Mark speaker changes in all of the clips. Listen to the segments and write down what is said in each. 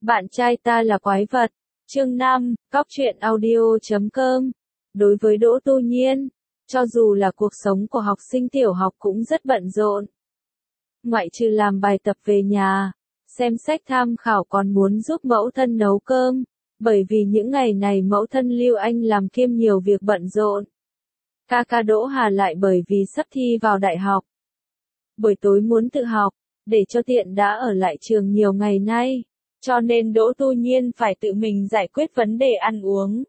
Speaker 1: Bạn trai ta là quái vật. Chương 5, Cóc truyện audio.com. Đối với Đỗ Tu Nhiên, cho dù là cuộc sống của học sinh tiểu học cũng rất bận rộn. Ngoại trừ làm bài tập về nhà, xem sách tham khảo còn muốn giúp mẫu thân nấu cơm, bởi vì những ngày này mẫu thân Lưu Anh làm kiêm nhiều việc bận rộn. Ca Đỗ Hà lại bởi vì sắp thi vào đại học. Buổi tối muốn tự học, để cho tiện đã ở lại trường nhiều ngày nay, cho nên Đỗ Tu Nhiên phải tự mình giải quyết vấn đề ăn uống.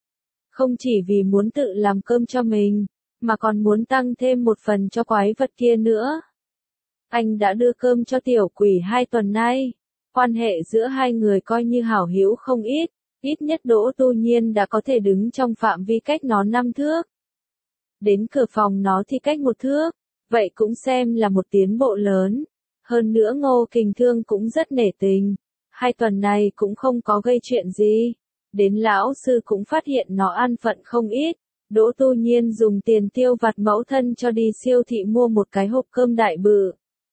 Speaker 1: Không chỉ vì muốn tự làm cơm cho mình, mà còn muốn tăng thêm một phần cho quái vật kia nữa. Anh đã đưa cơm cho tiểu quỷ 2 tuần nay, quan hệ giữa hai người coi như hảo hữu không ít nhất Đỗ Tu Nhiên đã có thể đứng trong phạm vi cách nó 5 thước. Đến cửa phòng nó thì cách 1 thước, vậy cũng xem là một tiến bộ lớn. Hơn nữa Ngô Kình Thương cũng rất nể tình, 2 tuần này cũng không có gây chuyện gì. Đến lão sư cũng phát hiện nó an phận không ít. Đỗ Tu Nhiên dùng tiền tiêu vặt mẫu thân cho đi siêu thị mua một cái hộp cơm đại bự.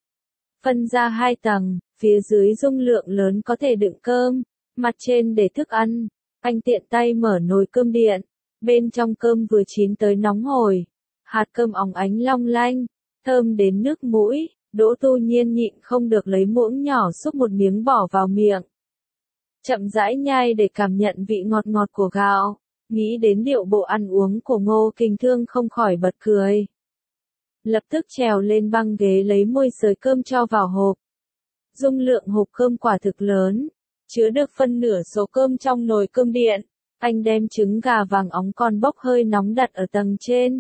Speaker 1: Phân ra 2 tầng, phía dưới dung lượng lớn có thể đựng cơm, mặt trên để thức ăn. Anh tiện tay mở nồi cơm điện, bên trong cơm vừa chín tới nóng hổi. Hạt cơm óng ánh long lanh, thơm đến nước mũi. Đỗ Tu Nhiên nhịn không được lấy muỗng nhỏ xúc một miếng bỏ vào miệng. Chậm rãi nhai để cảm nhận vị ngọt ngọt của gạo, nghĩ đến điệu bộ ăn uống của Ngô Kình Thương không khỏi bật cười. Lập tức trèo lên băng ghế lấy môi sới cơm cho vào hộp. Dung lượng hộp cơm quả thực lớn, chứa được phân nửa số cơm trong nồi cơm điện. Anh đem trứng gà vàng óng còn bốc hơi nóng đặt ở tầng trên.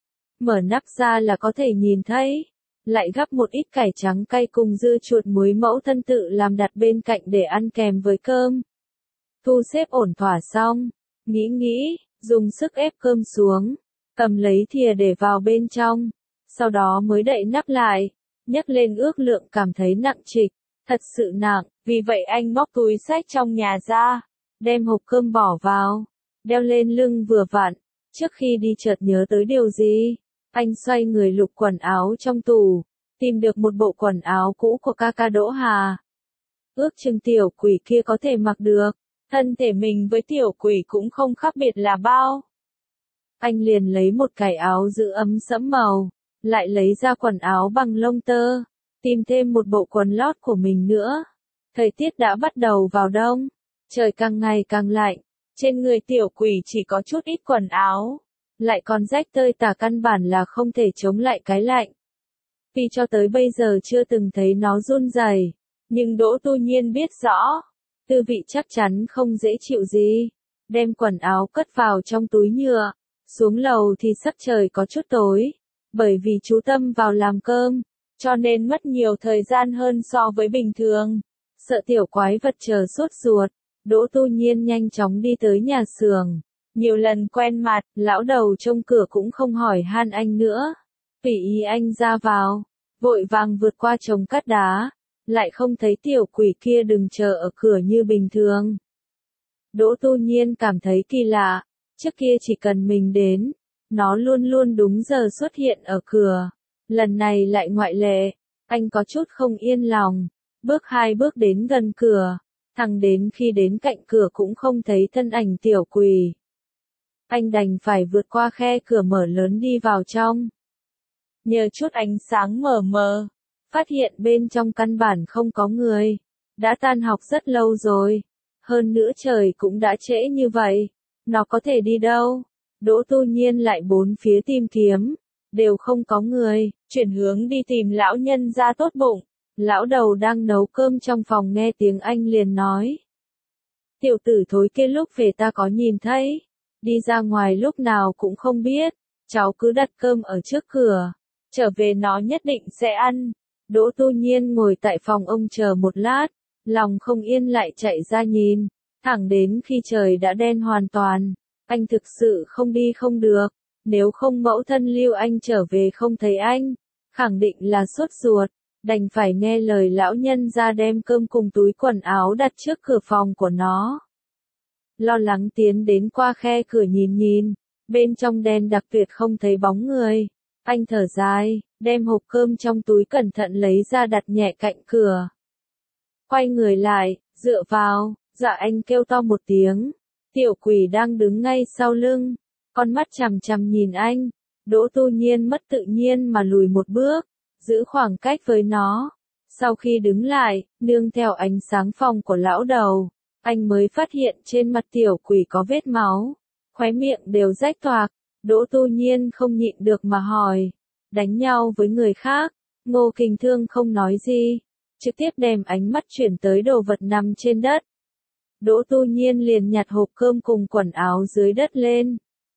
Speaker 1: Mở nắp ra là có thể nhìn thấy. Lại gắp một ít cải trắng cay cùng dưa chuột muối mẫu thân tự làm đặt bên cạnh để ăn kèm với cơm. Thu xếp ổn thỏa xong, nghĩ, dùng sức ép cơm xuống, cầm lấy thìa để vào bên trong, sau đó mới đậy nắp lại, nhấc lên ước lượng cảm thấy nặng trịch, thật sự nặng, vì vậy anh móc túi xách trong nhà ra, đem hộp cơm bỏ vào, đeo lên lưng vừa vặn, trước khi đi chợt nhớ tới điều gì. Anh xoay người lục quần áo trong tủ, tìm được một bộ quần áo cũ của ca Đỗ Hà. Ước chừng tiểu quỷ kia có thể mặc được, thân thể mình với tiểu quỷ cũng không khác biệt là bao. Anh liền lấy một cái áo giữ ấm sẫm màu, lại lấy ra quần áo bằng lông tơ, tìm thêm một bộ quần lót của mình nữa. Thời tiết đã bắt đầu vào đông, trời càng ngày càng lạnh, trên người tiểu quỷ chỉ có chút ít quần áo. Lại còn rách tơi tả căn bản là không thể chống lại cái lạnh. Vì cho tới bây giờ chưa từng thấy nó run rẩy, nhưng Đỗ Tu Nhiên biết rõ, tư vị chắc chắn không dễ chịu gì. Đem quần áo cất vào trong túi nhựa, xuống lầu thì sắc trời có chút tối, bởi vì chú tâm vào làm cơm, cho nên mất nhiều thời gian hơn so với bình thường. Sợ tiểu quái vật chờ sốt ruột, Đỗ Tu Nhiên nhanh chóng đi tới nhà xưởng. Nhiều lần quen mặt, lão đầu trông cửa cũng không hỏi han anh nữa. Tùy ý anh ra vào, vội vàng vượt qua chồng cát đá, lại không thấy tiểu quỷ kia đứng chờ ở cửa như bình thường. Đỗ Tu Nhiên cảm thấy kỳ lạ, trước kia chỉ cần mình đến, nó luôn luôn đúng giờ xuất hiện ở cửa. Lần này lại ngoại lệ, anh có chút không yên lòng, bước 2 bước đến gần cửa, thẳng đến khi đến cạnh cửa cũng không thấy thân ảnh tiểu quỷ. Anh đành phải vượt qua khe cửa mở lớn đi vào trong. Nhờ chút ánh sáng mờ mờ, phát hiện bên trong căn bản không có người. Đã tan học rất lâu rồi. Hơn nữa trời cũng đã trễ như vậy. Nó có thể đi đâu? Đỗ Tu Nhiên lại bốn phía tìm kiếm. Đều không có người. Chuyển hướng đi tìm lão nhân gia tốt bụng. Lão đầu đang nấu cơm trong phòng nghe tiếng anh liền nói. Tiểu tử thối kia lúc về ta có nhìn thấy. Đi ra ngoài lúc nào cũng không biết, cháu cứ đặt cơm ở trước cửa, trở về nó nhất định sẽ ăn. Đỗ Tu Nhiên ngồi tại phòng ông chờ một lát, lòng không yên lại chạy ra nhìn, thẳng đến khi trời đã đen hoàn toàn. Anh thực sự không đi không được, nếu không mẫu thân Lưu Anh trở về không thấy anh, khẳng định là sốt ruột, đành phải nghe lời lão nhân ra đem cơm cùng túi quần áo đặt trước cửa phòng của nó. Lo lắng tiến đến qua khe cửa nhìn, bên trong đen đặc tuyệt không thấy bóng người. Anh thở dài, đem hộp cơm trong túi cẩn thận lấy ra đặt nhẹ cạnh cửa. Quay người lại, Dựa vào, dạ anh kêu to một tiếng. Tiểu quỷ đang đứng ngay sau lưng, con mắt chằm chằm nhìn anh. Đỗ Tu Nhiên mất tự nhiên mà lùi một bước, giữ khoảng cách với nó. Sau khi đứng lại, nương theo ánh sáng phòng của lão đầu, anh mới phát hiện trên mặt tiểu quỷ có vết máu, khóe miệng đều rách toạc. Đỗ Tu Nhiên không nhịn được mà hỏi, đánh nhau với người khác? Ngô Kình Thương không nói gì, trực tiếp đem ánh mắt chuyển tới đồ vật nằm trên đất. Đỗ Tu Nhiên liền nhặt hộp cơm cùng quần áo dưới đất lên.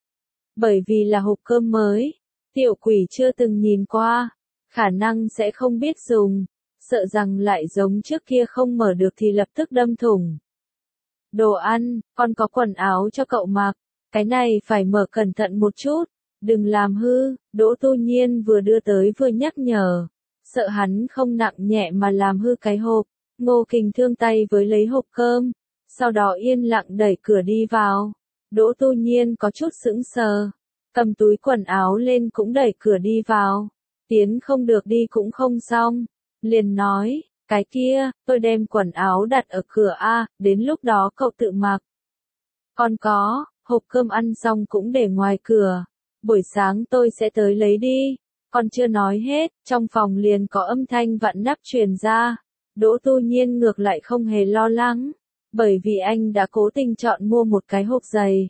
Speaker 1: Bởi vì là hộp cơm mới, tiểu quỷ chưa từng nhìn qua, khả năng sẽ không biết dùng, sợ rằng lại giống trước kia không mở được thì lập tức đâm thủng. Đồ ăn, còn có quần áo cho cậu mặc, cái này phải mở cẩn thận một chút, đừng làm hư. Đỗ Tu Nhiên vừa đưa tới vừa nhắc nhở, sợ hắn không nặng nhẹ mà làm hư cái hộp. Ngô Kình Thương tay với lấy hộp cơm, sau đó yên lặng đẩy cửa đi vào. Đỗ Tu Nhiên có chút sững sờ, cầm túi quần áo lên cũng đẩy cửa đi vào. Tiến không được đi cũng không xong, liền nói, cái kia, tôi đem quần áo đặt ở cửa A, đến lúc đó cậu tự mặc. Còn có, hộp cơm ăn xong cũng để ngoài cửa, buổi sáng tôi sẽ tới lấy đi. Còn chưa nói hết, trong phòng liền có âm thanh vặn nắp truyền ra. Đỗ Tu Nhiên ngược lại không hề lo lắng, bởi vì anh đã cố tình chọn mua một cái hộp giày.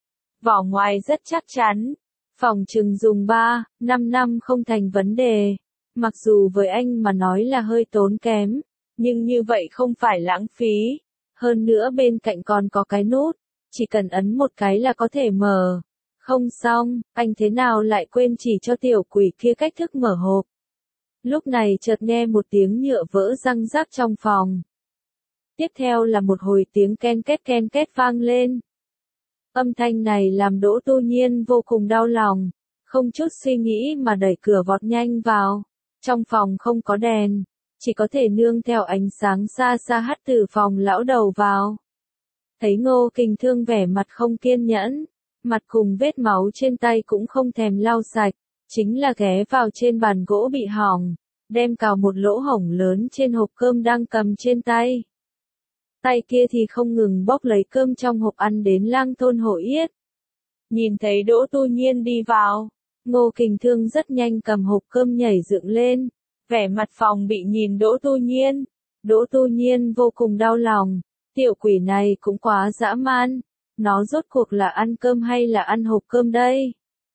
Speaker 1: Vỏ ngoài rất chắc chắn, phòng chừng dùng 3-5 năm không thành vấn đề. Mặc dù với anh mà nói là hơi tốn kém, nhưng như vậy không phải lãng phí. Hơn nữa bên cạnh còn có cái nút, chỉ cần ấn một cái là có thể mở. Không xong, anh thế nào lại quên chỉ cho tiểu quỷ kia cách thức mở hộp. Lúc này chợt nghe một tiếng nhựa vỡ răng rắc trong phòng. Tiếp theo là một hồi tiếng ken két vang lên. Âm thanh này làm Đỗ Tu Nhiên vô cùng đau lòng, không chút suy nghĩ mà đẩy cửa vọt nhanh vào. Trong phòng không có đèn, chỉ có thể nương theo ánh sáng xa xa hắt từ phòng lão đầu vào. Thấy Ngô Kình Thương vẻ mặt không kiên nhẫn, mặt cùng vết máu trên tay cũng không thèm lau sạch, chính là ghé vào trên bàn gỗ bị hỏng, đem cào một lỗ hổng lớn trên hộp cơm đang cầm trên tay. Tay kia thì không ngừng bóc lấy cơm trong hộp ăn đến lang thôn hổ yết. Nhìn thấy Đỗ Tu Nhiên đi vào, Ngô Kình Thương rất nhanh cầm hộp cơm nhảy dựng lên, vẻ mặt phòng bị nhìn Đỗ Tu Nhiên. Đỗ Tu Nhiên vô cùng đau lòng, tiểu quỷ này cũng quá dã man, nó rốt cuộc là ăn cơm hay là ăn hộp cơm đây?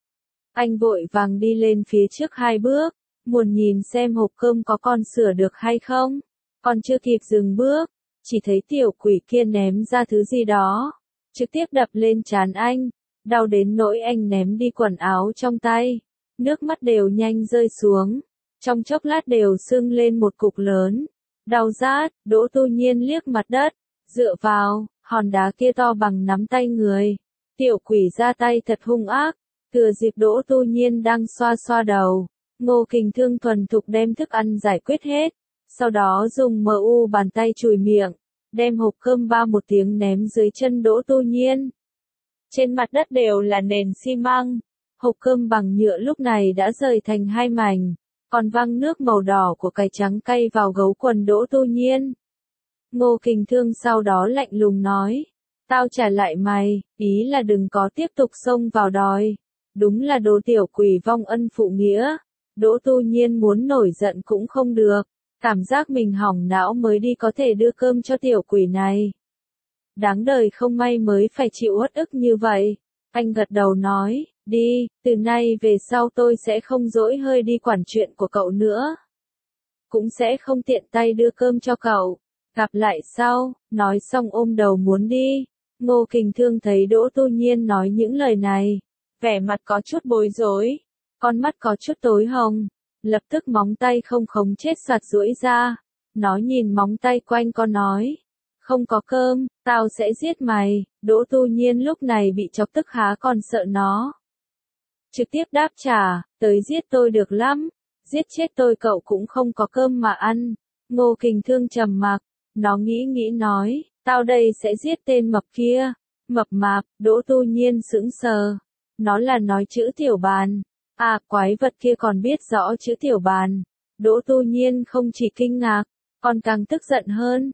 Speaker 1: Anh vội vàng đi lên phía trước 2 bước, muốn nhìn xem hộp cơm có còn sửa được hay không. Còn chưa kịp dừng bước, chỉ thấy tiểu quỷ kia ném ra thứ gì đó, trực tiếp đập lên trán anh, đau đến nỗi anh ném đi quần áo trong tay, nước mắt đều nhanh rơi xuống, trong chốc lát đều sưng lên một cục lớn, đau rát. Đỗ Tu Nhiên liếc mặt đất, dựa vào, hòn đá kia to bằng nắm tay người, tiểu quỷ ra tay thật hung ác, thừa dịp Đỗ Tu Nhiên đang xoa xoa đầu, Ngô Kình Thương thuần thục đem thức ăn giải quyết hết. Sau đó dùng bàn tay chùi miệng, đem hộp cơm ba một tiếng ném dưới chân Đỗ Tu Nhiên. Trên mặt đất đều là nền xi măng, hộp cơm bằng nhựa lúc này đã rời thành 2 mảnh, còn văng nước màu đỏ của cải trắng cay vào gấu quần Đỗ Tu Nhiên. Ngô Kình Thương sau đó lạnh lùng nói, tao trả lại mày, ý là đừng có tiếp tục xông vào đòi. Đúng là đồ tiểu quỷ vong ân phụ nghĩa. Đỗ Tu Nhiên muốn nổi giận cũng không được. Cảm giác mình hỏng não mới đi có thể đưa cơm cho tiểu quỷ này. Đáng đời không may mới phải chịu uất ức như vậy. Anh gật đầu nói, đi, từ nay về sau tôi sẽ không dỗi hơi đi quản chuyện của cậu nữa. Cũng sẽ không tiện tay đưa cơm cho cậu. Gặp lại sau, nói xong ôm đầu muốn đi. Ngô Kình Thương thấy Đỗ Tu Nhiên nói những lời này, vẻ mặt có chút bối rối, con mắt có chút tối hồng. Lập tức móng tay không khống chết soạt duỗi ra, nó nhìn móng tay quanh con nói, không có cơm, tao sẽ giết mày. Đỗ Tu Nhiên lúc này bị chọc tức há còn sợ nó. Trực tiếp đáp trả, tới giết tôi được lắm, giết chết tôi cậu cũng không có cơm mà ăn. Ngô Kình Thương trầm mặc, nó nghĩ nói, tao đây sẽ giết tên mập kia. Mập mạp. Đỗ Tu Nhiên sững sờ, nó là nói chữ tiểu bàn. À, quái vật kia còn biết rõ chữ tiểu bàn. Đỗ Tu Nhiên không chỉ kinh ngạc, còn càng tức giận hơn.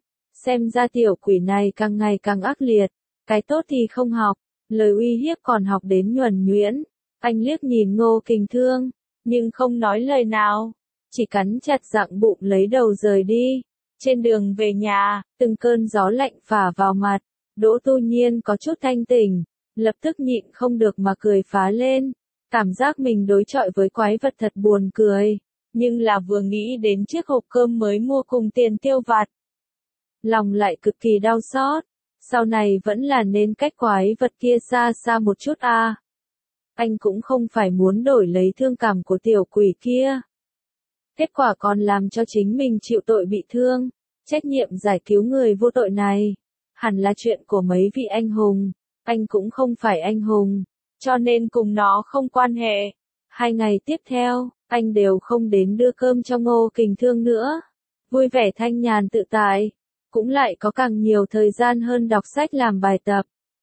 Speaker 1: Xem ra tiểu quỷ này càng ngày càng ác liệt, cái tốt thì không học, lời uy hiếp còn học đến nhuần nhuyễn. Anh liếc nhìn Ngô Kình Thương, nhưng không nói lời nào, chỉ cắn chặt răng bụng lấy đầu rời đi. Trên đường về nhà, từng cơn gió lạnh phả vào mặt, Đỗ Tu Nhiên có chút thanh tỉnh, lập tức nhịn không được mà cười phá lên, cảm giác mình đối chọi với quái vật thật buồn cười, nhưng là vừa nghĩ đến chiếc hộp cơm mới mua cùng tiền tiêu vặt, lòng lại cực kỳ đau xót, sau này vẫn là nên cách quái vật kia xa xa một chút a. Anh cũng không phải muốn đổi lấy thương cảm của tiểu quỷ kia. Kết quả còn làm cho chính mình chịu tội bị thương, trách nhiệm giải cứu người vô tội này, hẳn là chuyện của mấy vị anh hùng, anh cũng không phải anh hùng, cho nên cùng nó không quan hệ. 2 ngày tiếp theo, anh đều không đến đưa cơm cho Ngô Kình Thương nữa, vui vẻ thanh nhàn tự tại, cũng lại có càng nhiều thời gian hơn đọc sách làm bài tập,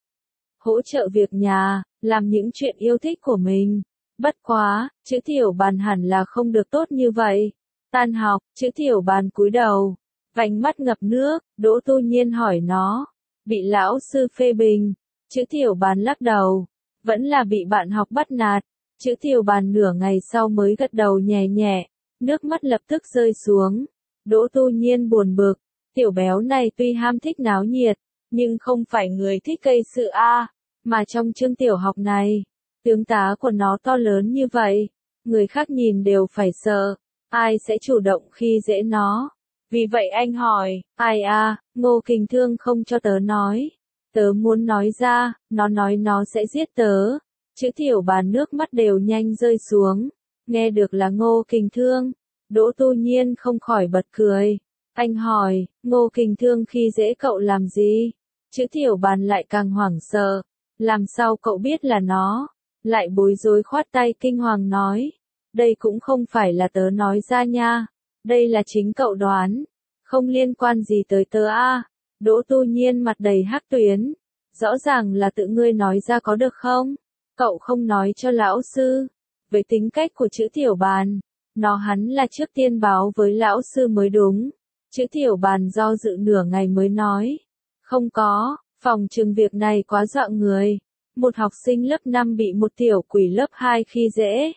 Speaker 1: hỗ trợ việc nhà, làm những chuyện yêu thích của mình. Bất quá, chữ tiểu bàn hẳn là không được tốt như vậy. Tan học, chữ tiểu bàn cúi đầu, vành mắt ngập nước, Đỗ Tu Nhiên hỏi nó, bị lão sư phê bình, chữ tiểu bàn lắc đầu, vẫn là bị bạn học bắt nạt. Chữ tiểu bàn nửa ngày sau mới gật đầu nhẹ nhẹ, nước mắt lập tức rơi xuống. Đỗ Tu Nhiên buồn bực, tiểu béo này tuy ham thích náo nhiệt, nhưng không phải người thích gây sự a, mà trong chương tiểu học này, tướng tá của nó to lớn như vậy, người khác nhìn đều phải sợ, ai sẽ chủ động khi dễ nó. Vì vậy anh hỏi, ai a, Ngô Kình Thương không cho tớ nói, tớ muốn nói ra, nó nói nó sẽ giết tớ. Chữ tiểu bàn nước mắt đều nhanh rơi xuống, nghe được là Ngô Kình Thương, Đỗ Tu Nhiên không khỏi bật cười. Anh hỏi, Ngô Kình Thương khi dễ cậu làm gì? Chữ tiểu bàn lại càng hoảng sợ, làm sao cậu biết là nó? Lại bối rối khoát tay kinh hoàng nói, đây cũng không phải là tớ nói ra nha, đây là chính cậu đoán, không liên quan gì tới tớ a. Đỗ Tu Nhiên mặt đầy hắc tuyến, rõ ràng là tự ngươi nói ra có được không? Cậu không nói cho lão sư. Với tính cách của chữ tiểu bàn, nó hắn là trước tiên báo với lão sư mới đúng. Chữ tiểu bàn do dự nửa ngày mới nói, không có, phòng trừng việc này quá dọa người. Một học sinh lớp 5 bị một tiểu quỷ lớp 2 khi dễ.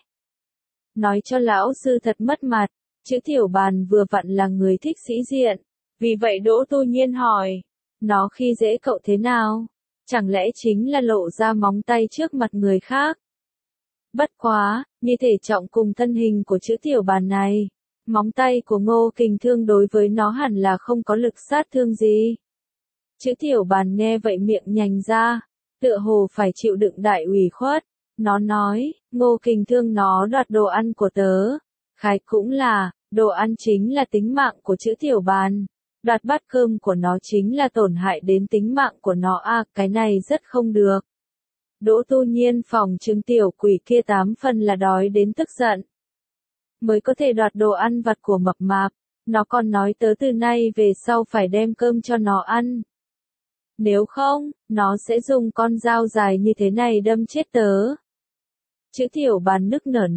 Speaker 1: Nói cho lão sư thật mất mặt, chữ tiểu bàn vừa vặn là người thích sĩ diện. Vì vậy Đỗ Tu Nhiên hỏi, nó khi dễ cậu thế nào? Chẳng lẽ chính là lộ ra móng tay trước mặt người khác? Bất quá, như thể trọng cùng thân hình của chữ tiểu bàn này, móng tay của Ngô Kình Thương đối với nó hẳn là không có lực sát thương gì. Chữ tiểu bàn nghe vậy miệng nhành ra, tựa hồ phải chịu đựng đại ủy khuất. Nó nói, Ngô Kình Thương nó đoạt đồ ăn của tớ. Khái cũng là, đồ ăn chính là tính mạng của chữ tiểu bàn. Đoạt bát cơm của nó chính là tổn hại đến tính mạng của nó a, cái này rất không được. Đỗ Tu Nhiên phòng trừng tiểu quỷ kia 8 phần là đói đến tức giận. Mới có thể đoạt đồ ăn vặt của mập mạp, nó còn nói tớ từ nay về sau phải đem cơm cho nó ăn. Nếu không, nó sẽ dùng con dao dài như thế này đâm chết tớ. Chữ tiểu bàn nức nở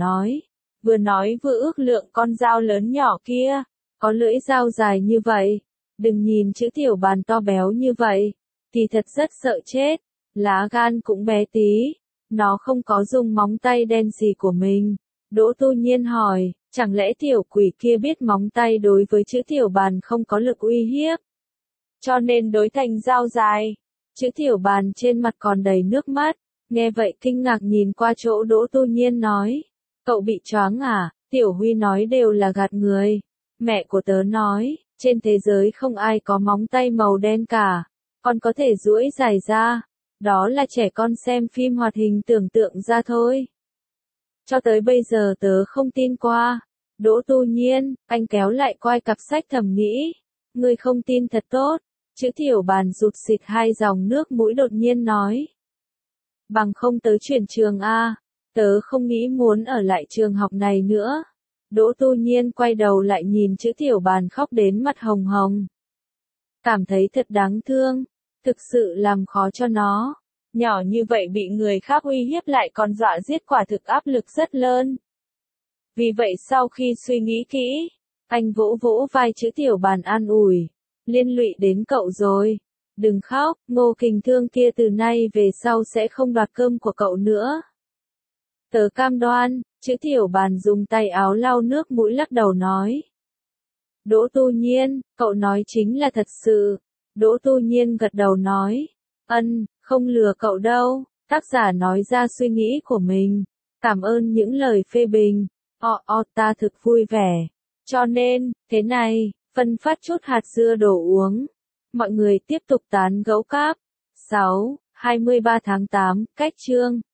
Speaker 1: nói vừa ước lượng con dao lớn nhỏ kia, có lưỡi dao dài như vậy. Đừng nhìn chữ tiểu bàn to béo như vậy, thì thật rất sợ chết, lá gan cũng bé tí, nó không có dùng móng tay đen gì của mình. Đỗ Tu Nhiên hỏi, chẳng lẽ tiểu quỷ kia biết móng tay đối với chữ tiểu bàn không có lực uy hiếp, cho nên đối thành dao dài. Chữ tiểu bàn trên mặt còn đầy nước mắt, nghe vậy kinh ngạc nhìn qua chỗ Đỗ Tu Nhiên nói, cậu bị choáng à? Tiểu Huy nói đều là gạt người, mẹ của tớ nói, trên thế giới không ai có móng tay màu đen cả, còn có thể duỗi dài ra, đó là trẻ con xem phim hoạt hình tưởng tượng ra thôi. Cho tới bây giờ tớ không tin qua. Đỗ Tu Nhiên, anh kéo lại quai cặp sách thầm nghĩ, ngươi không tin thật tốt. Chữ tiểu bàn rụt xịt 2 dòng nước mũi đột nhiên nói, bằng không tớ chuyển trường a, tớ không nghĩ muốn ở lại trường học này nữa. Đỗ Tu Nhiên quay đầu lại nhìn chữ tiểu bàn khóc đến mặt hồng hồng. Cảm thấy thật đáng thương, thực sự làm khó cho nó. Nhỏ như vậy bị người khác uy hiếp lại còn dọa giết quả thực áp lực rất lớn. Vì vậy sau khi suy nghĩ kỹ, anh vỗ vỗ vai chữ tiểu bàn an ủi, Liên lụy đến cậu rồi. Đừng khóc, Ngô Kình Thương kia từ nay về sau sẽ không đoạt cơm của cậu nữa. Tớ cam đoan, chữ Tiểu Bàn dùng tay áo lau nước mũi lắc đầu nói. Đỗ Tu Nhiên, cậu nói chính là thật sự. Đỗ Tu Nhiên gật đầu nói. Không lừa cậu đâu, tác giả nói ra suy nghĩ của mình. Cảm ơn những lời phê bình. Ta thực vui vẻ. Cho nên, thế này, phân phát chút hạt dưa đổ uống. Mọi người tiếp tục tán gẫu cáp. 23 tháng 8, cách chương.